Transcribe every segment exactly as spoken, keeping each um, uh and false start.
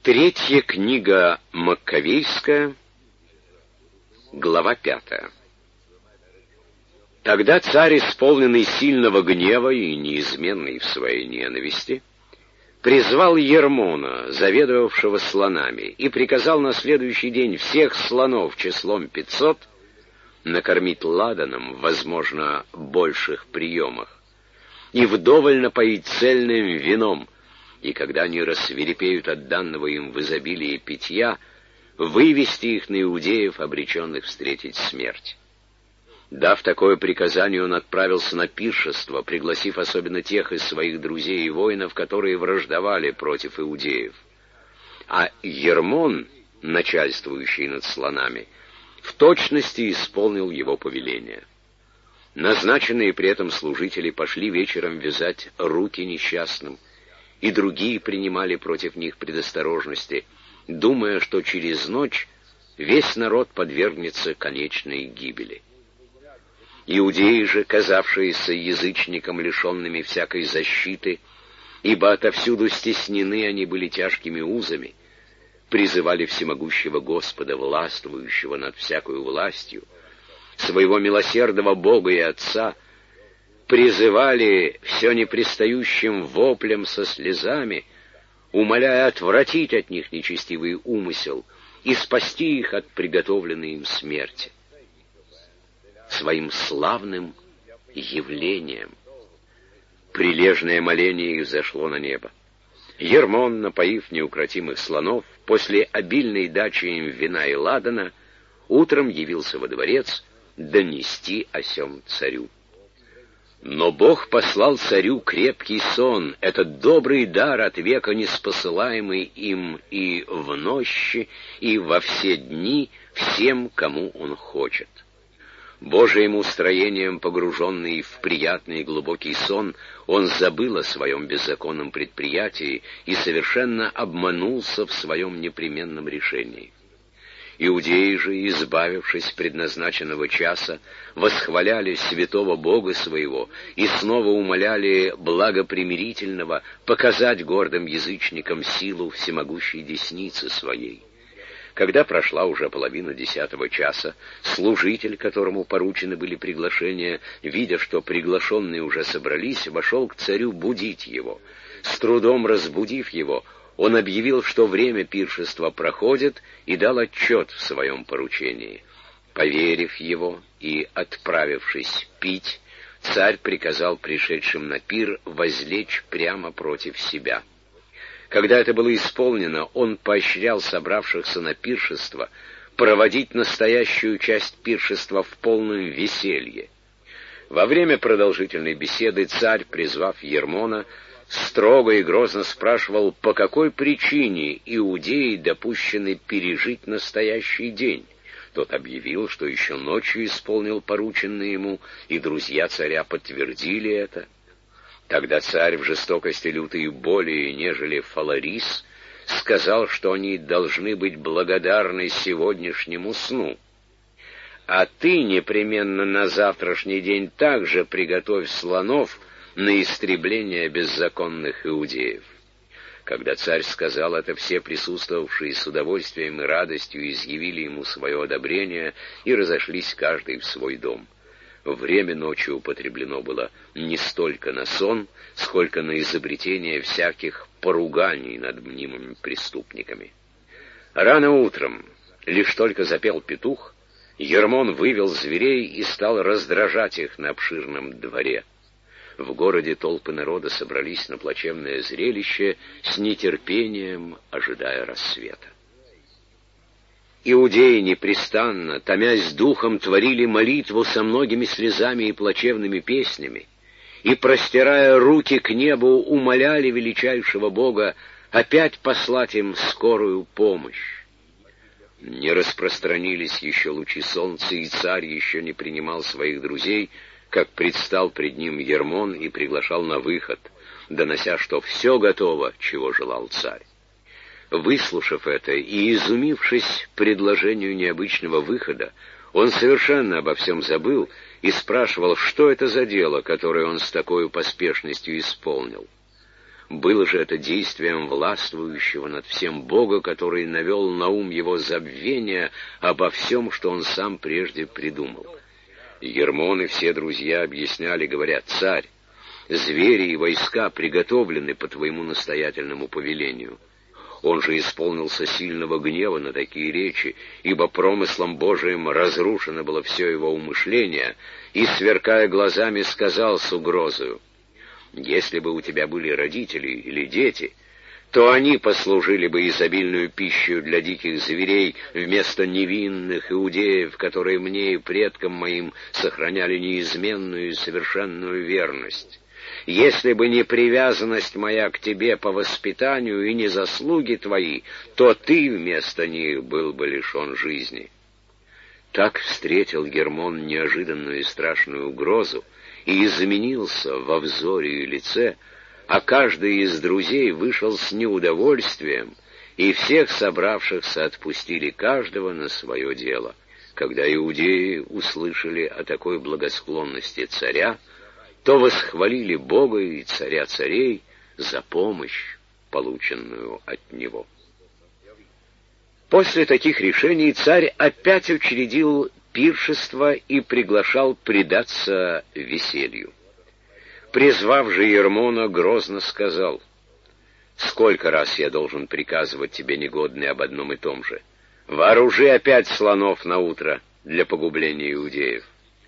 Третья книга Маккавейская, глава пятая. Тогда царь, исполненный сильного гнева и неизменный в своей ненависти, призвал Ермона, заведовавшего слонами, и приказал на следующий день всех слонов числом пятьсот накормить ладаном, возможно, больших приемах, и вдоволь напоить цельным вином, и когда они рассвирепеют от данного им в изобилии питья, вывести их на иудеев, обреченных встретить смерть. Дав такое приказание, он отправился на пиршество, пригласив особенно тех из своих друзей и воинов, которые враждовали против иудеев. А Ермон, начальствующий над слонами, в точности исполнил его повеление. Назначенные при этом служители пошли вечером вязать руки несчастным, и другие принимали против них предосторожности, думая, что через ночь весь народ подвергнется конечной гибели. Иудеи же, казавшиеся язычникам, лишенными всякой защиты, ибо отовсюду стеснены они были тяжкими узами, призывали всемогущего Господа, властвующего над всякою властью, своего милосердного Бога и Отца, призывали все непрестающим воплем со слезами, умоляя отвратить от них нечестивый умысел и спасти их от приготовленной им смерти. Своим славным явлением прилежное моление их зашло на небо. Ермон, напоив неукротимых слонов, после обильной дачи им вина и ладана, утром явился во дворец донести о сем царю. Но Бог послал царю крепкий сон, этот добрый дар от века неспосылаемый им и в нощи, и во все дни всем, кому он хочет. Божиим устроением, погруженный в приятный и глубокий сон, он забыл о своем беззаконном предприятии и совершенно обманулся в своем непременном решении. Иудеи же, избавившись предназначенного часа, восхваляли святого Бога своего и снова умоляли благопримирительного показать гордым язычникам силу всемогущей десницы своей. Когда прошла уже половина десятого часа, служитель, которому поручены были приглашения, видя, что приглашенные уже собрались, вошел к царю будить его. С трудом разбудив его, он объявил, что время пиршества проходит, и дал отчет в своем поручении. Поверив его и отправившись пить, царь приказал пришедшим на пир возлечь прямо против себя. Когда это было исполнено, он поощрял собравшихся на пиршество проводить настоящую часть пиршества в полном веселье. Во время продолжительной беседы царь, призвав Ермона, строго и грозно спрашивал, по какой причине иудеи допущены пережить настоящий день. Тот объявил, что еще ночью исполнил порученное ему, и друзья царя подтвердили это. Тогда царь в жестокости лютой боли, нежели Фаларис, сказал, что они должны быть благодарны сегодняшнему сну. А ты непременно на завтрашний день также приготовь слонов на истребление беззаконных иудеев. Когда царь сказал это, все присутствовавшие с удовольствием и радостью изъявили ему свое одобрение и разошлись каждый в свой дом. Время ночи употреблено было не столько на сон, сколько на изобретение всяких поруганий над мнимыми преступниками. Рано утром, лишь только запел петух, Ермон вывел зверей и стал раздражать их на обширном дворе. В городе толпы народа собрались на плачевное зрелище, с нетерпением ожидая рассвета. Иудеи непрестанно, томясь духом, творили молитву со многими слезами и плачевными песнями, и, простирая руки к небу, умоляли величайшего Бога опять послать им скорую помощь. Не распространились еще лучи солнца, и царь еще не принимал своих друзей, как предстал пред ним Ермон и приглашал на выход, донося, что все готово, чего желал царь. Выслушав это и изумившись предложению необычного выхода, он совершенно обо всем забыл и спрашивал, что это за дело, которое он с такой поспешностью исполнил. Было же это действием властвующего над всем Бога, который навел на ум его забвение обо всем, что он сам прежде придумал. Гермон и все друзья объясняли, говоря: «Царь, звери и войска приготовлены по твоему настоятельному повелению». Он же исполнился сильного гнева на такие речи, ибо промыслом Божиим разрушено было все его умышление, и, сверкая глазами, сказал с угрозою: «Если бы у тебя были родители или дети, то они послужили бы изобильную пищу для диких зверей вместо невинных иудеев, которые мне и предкам моим сохраняли неизменную и совершенную верность. Если бы не привязанность моя к тебе по воспитанию и не заслуги твои, то ты вместо них был бы лишен жизни». Так встретил Гермон неожиданную и страшную угрозу и изменился во взоре и лице, а каждый из друзей вышел с неудовольствием, и всех собравшихся отпустили каждого на свое дело. Когда иудеи услышали о такой благосклонности царя, то восхвалили Бога и царя царей за помощь, полученную от него. После таких решений царь опять учредил пиршество и приглашал предаться веселью. Призвав же Ермона, грозно сказал: «Сколько раз я должен приказывать тебе, негодный, об одном и том же? Вооружи опять слонов на утро для погубления иудеев».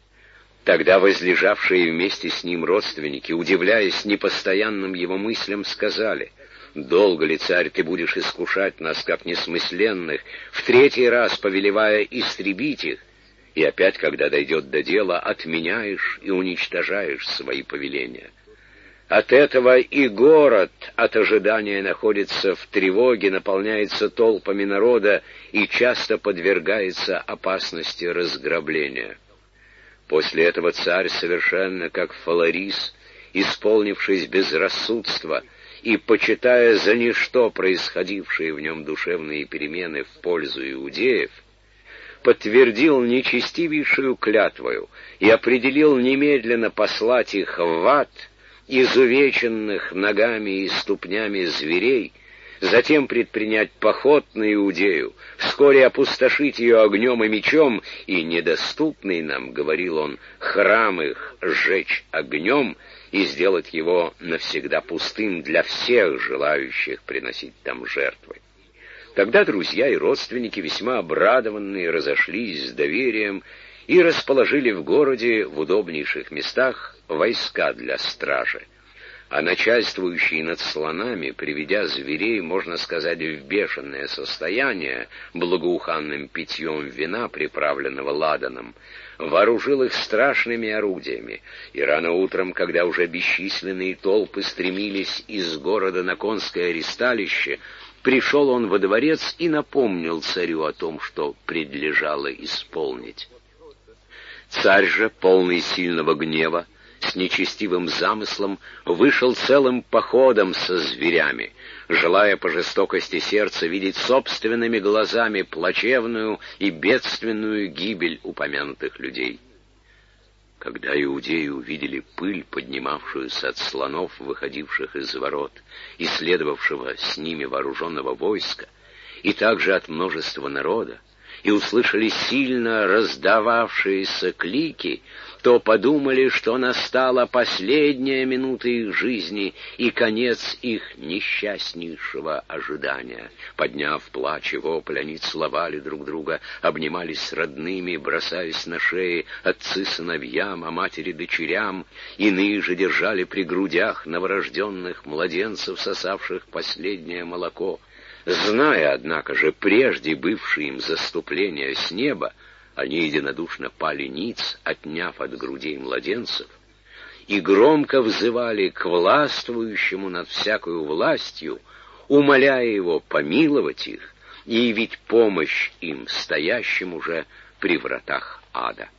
Тогда возлежавшие вместе с ним родственники, удивляясь непостоянным его мыслям, сказали: «Долго ли, царь, ты будешь искушать нас, как несмысленных, в третий раз повелевая истребить их, и опять, когда дойдет до дела, отменяешь и уничтожаешь свои повеления? От этого и город от ожидания находится в тревоге, наполняется толпами народа и часто подвергается опасности разграбления». После этого царь, совершенно как Фаларис, исполнившись безрассудства и почитая за ничто происходившие в нем душевные перемены в пользу иудеев, подтвердил нечестивейшую клятвою и определил немедленно послать их в ад, изувеченных ногами и ступнями зверей, затем предпринять поход на Иудею, вскоре опустошить ее огнем и мечом, и недоступный нам, говорил он, храм их сжечь огнем и сделать его навсегда пустым для всех желающих приносить там жертвы. Тогда друзья и родственники, весьма обрадованные, разошлись с доверием и расположили в городе в удобнейших местах войска для стражи. А начальствующий над слонами, приведя зверей, можно сказать, в бешеное состояние, благоуханным питьем вина, приправленного ладаном, вооружил их страшными орудиями, и рано утром, когда уже бесчисленные толпы стремились из города на конское ристалище, пришел он во дворец и напомнил царю о том, что предлежало исполнить. Царь же, полный сильного гнева, с нечестивым замыслом, вышел целым походом со зверями, желая по жестокости сердца видеть собственными глазами плачевную и бедственную гибель упомянутых людей. Когда иудеи увидели пыль, поднимавшуюся от слонов, выходивших из ворот, и следовавшего с ними вооруженного войска, и также от множества народа, и услышали сильно раздававшиеся клики, то подумали, что настала последняя минута их жизни и конец их несчастнейшего ожидания. Подняв плач и вопль, они целовали друг друга, обнимались с родными, бросаясь на шеи отцы сыновьям, а матери дочерям, иные же держали при грудях новорожденных младенцев, сосавших последнее молоко. Зная, однако же, прежде бывшие им заступления с неба, они единодушно пали ниц, отняв от грудей младенцев, и громко взывали к властвующему над всякою властью, умоляя его помиловать их и явить помощь им, стоящим уже при вратах ада.